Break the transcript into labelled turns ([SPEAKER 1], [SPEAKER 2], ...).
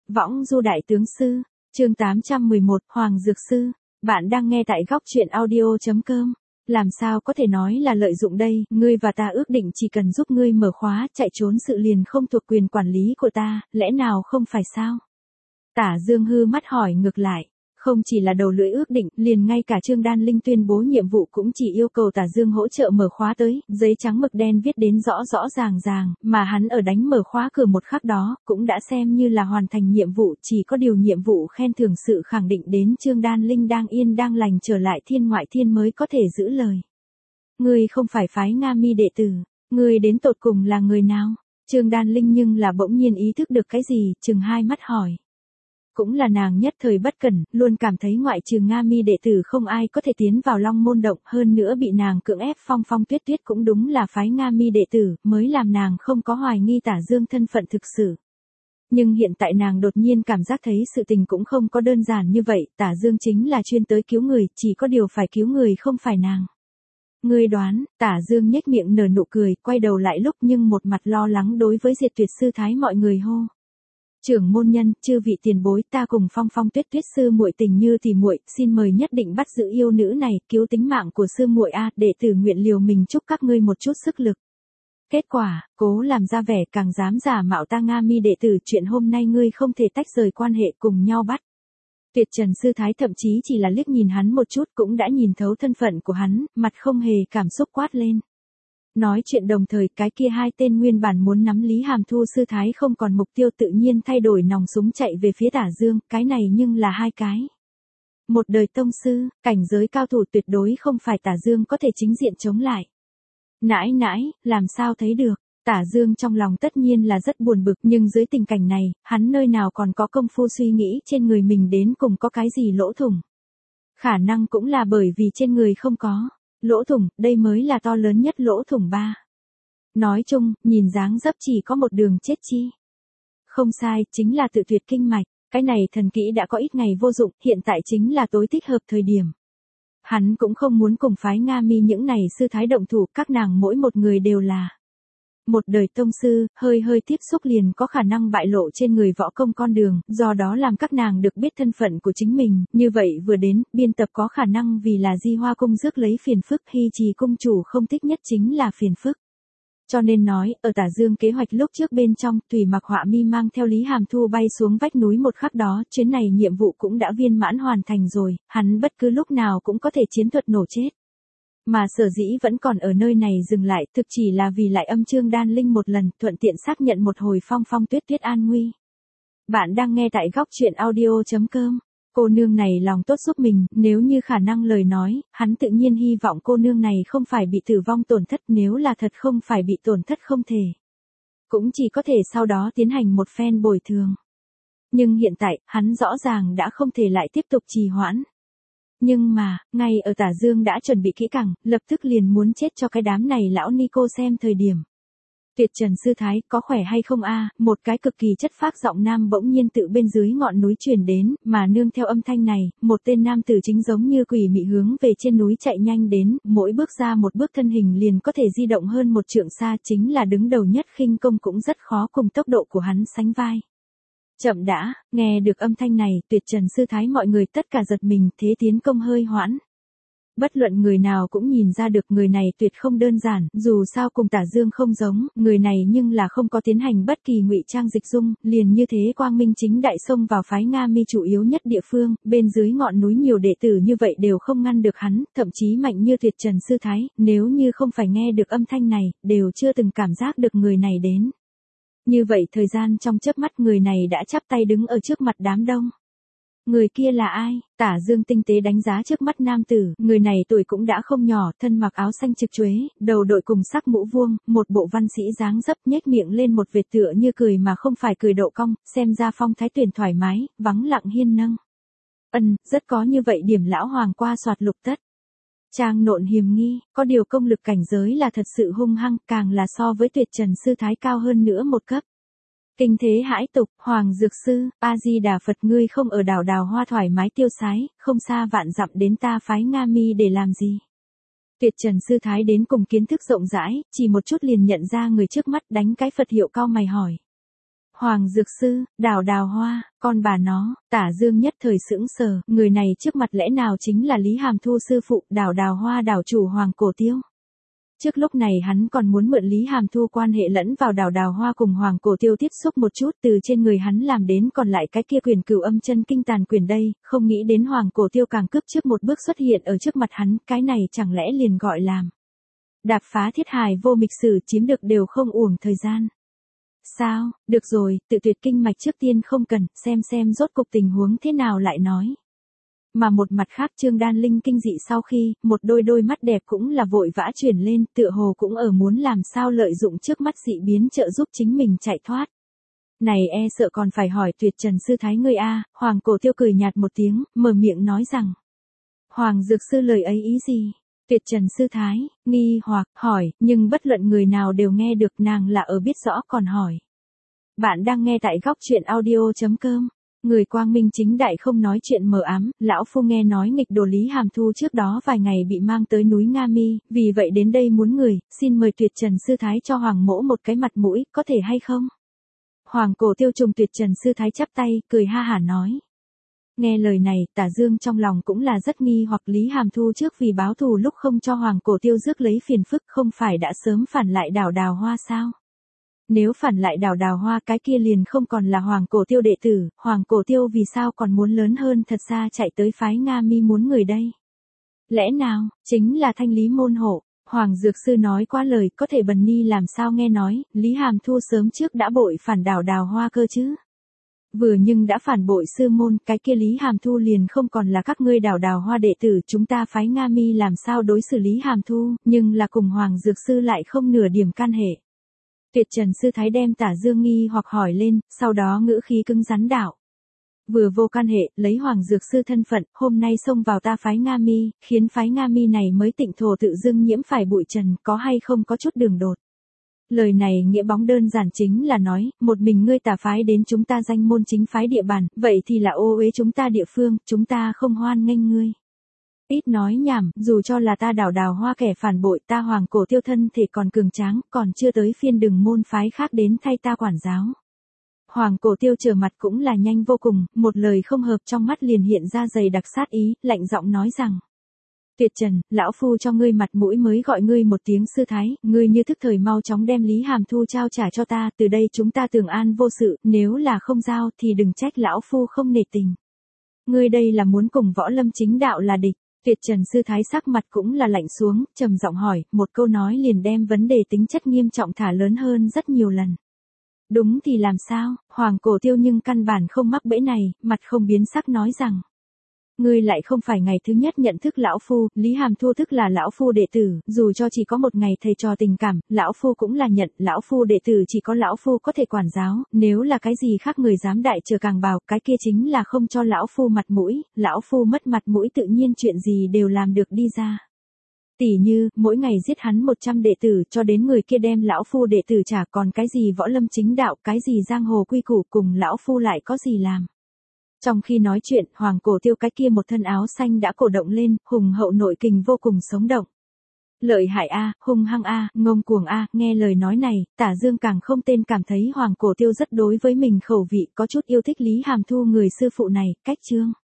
[SPEAKER 1] Võng du đại tướng sư, chương 811, Hoàng Dược Sư. Bạn đang nghe tại góc truyện audio.com. Làm sao có thể nói là lợi dụng đây, ngươi và ta ước định chỉ cần giúp ngươi mở khóa, chạy trốn sự liền không thuộc quyền quản lý của ta, lẽ nào không phải sao? Tả Dương hư mắt hỏi ngược lại. Không chỉ là đầu lưỡi ước định, liền ngay cả Trương Đan Linh tuyên bố nhiệm vụ cũng chỉ yêu cầu Tả Dương hỗ trợ mở khóa tới, giấy trắng mực đen viết đến rõ rõ ràng, mà hắn ở đánh mở khóa cửa một khắc đó, cũng đã xem như là hoàn thành nhiệm vụ, chỉ có điều nhiệm vụ khen thưởng sự khẳng định đến Trương Đan Linh đang yên đang lành trở lại thiên ngoại thiên mới có thể giữ lời. Ngươi không phải phái Nga Mi đệ tử, ngươi đến tột cùng là người nào? Trương Đan Linh nhưng là bỗng nhiên ý thức được cái gì, chừng hai mắt hỏi. Cũng là nàng nhất thời bất cẩn, luôn cảm thấy ngoại trừ Nga Mi đệ tử không ai có thể tiến vào Long Môn Động, hơn nữa bị nàng cưỡng ép Phong Tuyết Tuyết cũng đúng là phái Nga Mi đệ tử, mới làm nàng không có hoài nghi Tả Dương thân phận thực sự. Nhưng hiện tại nàng đột nhiên cảm giác thấy sự tình cũng không có đơn giản như vậy, Tả Dương chính là chuyên tới cứu người, chỉ có điều phải cứu người không phải nàng. Ngươi đoán, Tả Dương nhếch miệng nở nụ cười, quay đầu lại lúc nhưng một mặt lo lắng đối với Diệt Tuyệt sư thái mọi người hô. Trưởng môn nhân, chư vị tiền bối, ta cùng Phong Tuyết Tuyết sư muội tình như tỉ muội, xin mời nhất định bắt giữ yêu nữ này, cứu tính mạng của sư muội a, đệ tử nguyện liều mình chúc các ngươi một chút sức lực. Kết quả, cố làm ra vẻ càng dám giả mạo ta Nga Mi đệ tử, chuyện hôm nay ngươi không thể tách rời quan hệ, cùng nhau bắt. Tuyệt Trần sư thái thậm chí chỉ là liếc nhìn hắn một chút cũng đã nhìn thấu thân phận của hắn, mặt không hề cảm xúc quát lên. Nói chuyện đồng thời cái kia hai tên nguyên bản muốn nắm Lý Hàm Thu sư thái không còn mục tiêu tự nhiên thay đổi nòng súng chạy về phía Tả Dương, cái này nhưng là hai cái. Một đời tông sư, cảnh giới cao thủ tuyệt đối không phải Tả Dương có thể chính diện chống lại. Nãi, làm sao thấy được, Tả Dương trong lòng tất nhiên là rất buồn bực nhưng dưới tình cảnh này, hắn nơi nào còn có công phu suy nghĩ trên người mình đến cùng có cái gì lỗ thủng. Khả năng cũng là bởi vì trên người không có. Lỗ thủng, đây mới là to lớn nhất lỗ thủng ba. Nói chung, nhìn dáng dấp chỉ có một đường chết chi. Không sai, chính là tự tuyệt kinh mạch, cái này thần kỹ đã có ít ngày vô dụng, hiện tại chính là tối thích hợp thời điểm. Hắn cũng không muốn cùng phái Nga Mi những này sư thái động thủ, các nàng mỗi một người đều là một đời tông sư, hơi tiếp xúc liền có khả năng bại lộ trên người võ công con đường, do đó làm các nàng được biết thân phận của chính mình, như vậy vừa đến, biên tập có khả năng vì là Di Hoa cung rước lấy phiền phức, Hy Trì cung chủ không thích nhất chính là phiền phức. Cho nên nói, ở Tả Dương kế hoạch lúc trước bên trong, Thủy Mặc Họa Mi mang theo Lý Hàm Thu bay xuống vách núi một khắc đó, chuyến này nhiệm vụ cũng đã viên mãn hoàn thành rồi, hắn bất cứ lúc nào cũng có thể chiến thuật nổ chết. Mà sở dĩ vẫn còn ở nơi này dừng lại, thực chỉ là vì lại âm Trương Đan Linh một lần, thuận tiện xác nhận một hồi Phong Tuyết Tuyết an nguy. Bạn đang nghe tại góc truyện audio.com. Cô nương này lòng tốt giúp mình, nếu như khả năng lời nói, hắn tự nhiên hy vọng cô nương này không phải bị tử vong tổn thất, nếu là thật không phải bị tổn thất không thể. Cũng chỉ có thể sau đó tiến hành một phen bồi thường. Nhưng hiện tại, hắn rõ ràng đã không thể lại tiếp tục trì hoãn. Nhưng mà, ngay ở Tả Dương đã chuẩn bị kỹ càng, lập tức liền muốn chết cho cái đám này lão ni cô xem thời điểm. Tuyệt Trần sư thái, có khỏe hay không a? Một cái cực kỳ chất phác giọng nam bỗng nhiên tự bên dưới ngọn núi truyền đến, mà nương theo âm thanh này, một tên nam tử chính giống như quỷ mị hướng về trên núi chạy nhanh đến, mỗi bước ra một bước thân hình liền có thể di động hơn một trượng xa, chính là đứng đầu nhất khinh công cũng rất khó cùng tốc độ của hắn sánh vai. Chậm đã, nghe được âm thanh này, Tuyệt Trần sư thái mọi người tất cả giật mình, thế tiến công hơi hoãn. Bất luận người nào cũng nhìn ra được người này tuyệt không đơn giản, dù sao cùng Tả Dương không giống, người này nhưng là không có tiến hành bất kỳ ngụy trang dịch dung, liền như thế quang minh chính đại xông vào phái Nga Mi chủ yếu nhất địa phương, bên dưới ngọn núi nhiều đệ tử như vậy đều không ngăn được hắn, thậm chí mạnh như Tuyệt Trần sư thái, nếu như không phải nghe được âm thanh này, đều chưa từng cảm giác được người này đến. Như vậy thời gian trong chớp mắt người này đã chắp tay đứng ở trước mặt đám đông. Người kia là ai? Tả Dương tinh tế đánh giá trước mắt nam tử, người này tuổi cũng đã không nhỏ, thân mặc áo xanh trực chuế, đầu đội cùng sắc mũ vuông, một bộ văn sĩ dáng dấp, nhếch miệng lên một vệt tựa như cười mà không phải cười độ cong, xem ra phong thái tuyển thoải mái, vắng lặng hiên nâng. Rất có như vậy điểm lão hoàng qua soạt lục tất. Trang nộn hiềm nghi, có điều công lực cảnh giới là thật sự hung hăng, càng là so với Tuyệt Trần sư thái cao hơn nữa một cấp. Kinh thế hãi tục, Hoàng Dược Sư, A-di-đà Phật, ngươi không ở đào hoa thoải mái tiêu sái, không xa vạn dặm đến ta phái Nga Mi để làm gì? Tuyệt Trần sư thái đến cùng kiến thức rộng rãi, chỉ một chút liền nhận ra người trước mắt, đánh cái Phật hiệu cau mày hỏi. Hoàng Dược Sư, Đào Hoa, con bà nó, Tả Dương nhất thời sững sờ, người này trước mặt lẽ nào chính là Lý Hàm Thu sư phụ, Đào Hoa đảo chủ Hoàng Cổ Tiêu. Trước lúc này hắn còn muốn mượn Lý Hàm Thu quan hệ lẫn vào Đào Hoa cùng Hoàng Cổ Tiêu tiếp xúc một chút, từ trên người hắn làm đến còn lại cái kia quyền cửu âm chân kinh tàn quyền đây, không nghĩ đến Hoàng Cổ Tiêu càng cướp trước một bước xuất hiện ở trước mặt hắn, cái này chẳng lẽ liền gọi làm đạp phá thiết hài vô mịch sử, chiếm được đều không uổng thời gian. Sao, được rồi, tự tuyệt kinh mạch trước tiên không cần, xem rốt cục tình huống thế nào lại nói. Mà một mặt khác Trương Đan Linh kinh dị sau khi, một đôi mắt đẹp cũng là vội vã chuyển lên, tựa hồ cũng ở muốn làm sao lợi dụng trước mắt dị biến trợ giúp chính mình chạy thoát. Này e sợ còn phải hỏi Tuyệt Trần Sư Thái ngươi a. Hoàng Cổ Tiêu cười nhạt một tiếng, mở miệng nói rằng. Hoàng Dược Sư lời ấy ý gì? Tuyệt Trần Sư Thái, nghi hoặc, hỏi, nhưng bất luận người nào đều nghe được, nàng là ở biết rõ còn hỏi. Bạn đang nghe tại góc truyện audio.com. Người quang minh chính đại không nói chuyện mờ ám, lão phu nghe nói nghịch đồ Lý Hàm Thu trước đó vài ngày bị mang tới núi Nga Mi, vì vậy đến đây muốn người, xin mời Tuyệt Trần Sư Thái cho Hoàng mỗ một cái mặt mũi, có thể hay không? Hoàng Cổ Tiêu trùng Tuyệt Trần Sư Thái chắp tay, cười ha hả nói. Nghe lời này, Tả Dương trong lòng cũng là rất nghi hoặc Lý Hàm Thu trước vì báo thù lúc không cho Hoàng Cổ Tiêu rước lấy phiền phức không phải đã sớm phản lại Đào Hoa sao? Nếu phản lại Đào Hoa cái kia liền không còn là Hoàng Cổ Tiêu đệ tử, Hoàng Cổ Tiêu vì sao còn muốn lớn hơn thật ra chạy tới phái Nga Mi muốn người đây? Lẽ nào, chính là thanh lý môn hộ? Hoàng Dược Sư nói quá lời, có thể Bần Ni làm sao nghe nói, Lý Hàm Thu sớm trước đã bội phản Đào Hoa cơ chứ? Vừa nhưng đã phản bội sư môn, cái kia Lý Hàm Thu liền không còn là các ngươi Đào Hoa đệ tử, chúng ta phái Nga Mi làm sao đối xử Lý Hàm Thu, nhưng là cùng Hoàng Dược Sư lại không nửa điểm can hệ. Tuyệt Trần Sư Thái đem Tả Dương nghi hoặc hỏi lên, sau đó ngữ khí cứng rắn đạo. Vừa vô can hệ, lấy Hoàng Dược Sư thân phận, hôm nay xông vào ta phái Nga Mi, khiến phái Nga Mi này mới tịnh thổ tự dưng nhiễm phải bụi trần, có hay không có chút đường đột. Lời này nghĩa bóng đơn giản chính là nói, một mình ngươi tà phái đến chúng ta danh môn chính phái địa bàn, vậy thì là ô uế chúng ta địa phương, chúng ta không hoan nghênh ngươi. Ít nói nhảm, dù cho là ta Đào Hoa kẻ phản bội, ta Hoàng Cổ Tiêu thân thể còn cường tráng, còn chưa tới phiên đừng môn phái khác đến thay ta quản giáo. Hoàng Cổ Tiêu trở mặt cũng là nhanh vô cùng, một lời không hợp trong mắt liền hiện ra dày đặc sát ý, lạnh giọng nói rằng. Tuyệt Trần, lão phu cho ngươi mặt mũi mới gọi ngươi một tiếng sư thái, ngươi như thức thời mau chóng đem Lý Hàm Thu trao trả cho ta, từ đây chúng ta tường an vô sự, nếu là không giao thì đừng trách lão phu không nể tình. Ngươi đây là muốn cùng Võ Lâm chính đạo là địch. Tuyệt Trần Sư Thái sắc mặt cũng là lạnh xuống, trầm giọng hỏi, một câu nói liền đem vấn đề tính chất nghiêm trọng thả lớn hơn rất nhiều lần. Đúng thì làm sao, Hoàng Cổ Tiêu nhưng căn bản không mắc bẫy này, mặt không biến sắc nói rằng. Ngươi lại không phải ngày thứ nhất nhận thức lão phu, Lý Hàm Thu thức là lão phu đệ tử, dù cho chỉ có một ngày thầy trò tình cảm, lão phu cũng là nhận, lão phu đệ tử chỉ có lão phu có thể quản giáo, nếu là cái gì khác người dám đại chờ càng bảo, cái kia chính là không cho lão phu mặt mũi, lão phu mất mặt mũi tự nhiên chuyện gì đều làm được đi ra. Tỉ như, mỗi ngày giết hắn 100 đệ tử cho đến người kia đem lão phu đệ tử trả, còn cái gì Võ Lâm chính đạo, cái gì giang hồ quy củ cùng lão phu lại có gì làm. Trong khi nói chuyện, Hoàng Cổ Tiêu cái kia một thân áo xanh đã cổ động lên, hùng hậu nội kình vô cùng sống động. Lợi hại a, hung hăng a, ngông cuồng a, nghe lời nói này, Tả Dương càng không tên cảm thấy Hoàng Cổ Tiêu rất đối với mình khẩu vị, có chút yêu thích Lý Hàm Thu người sư phụ này, cách chương.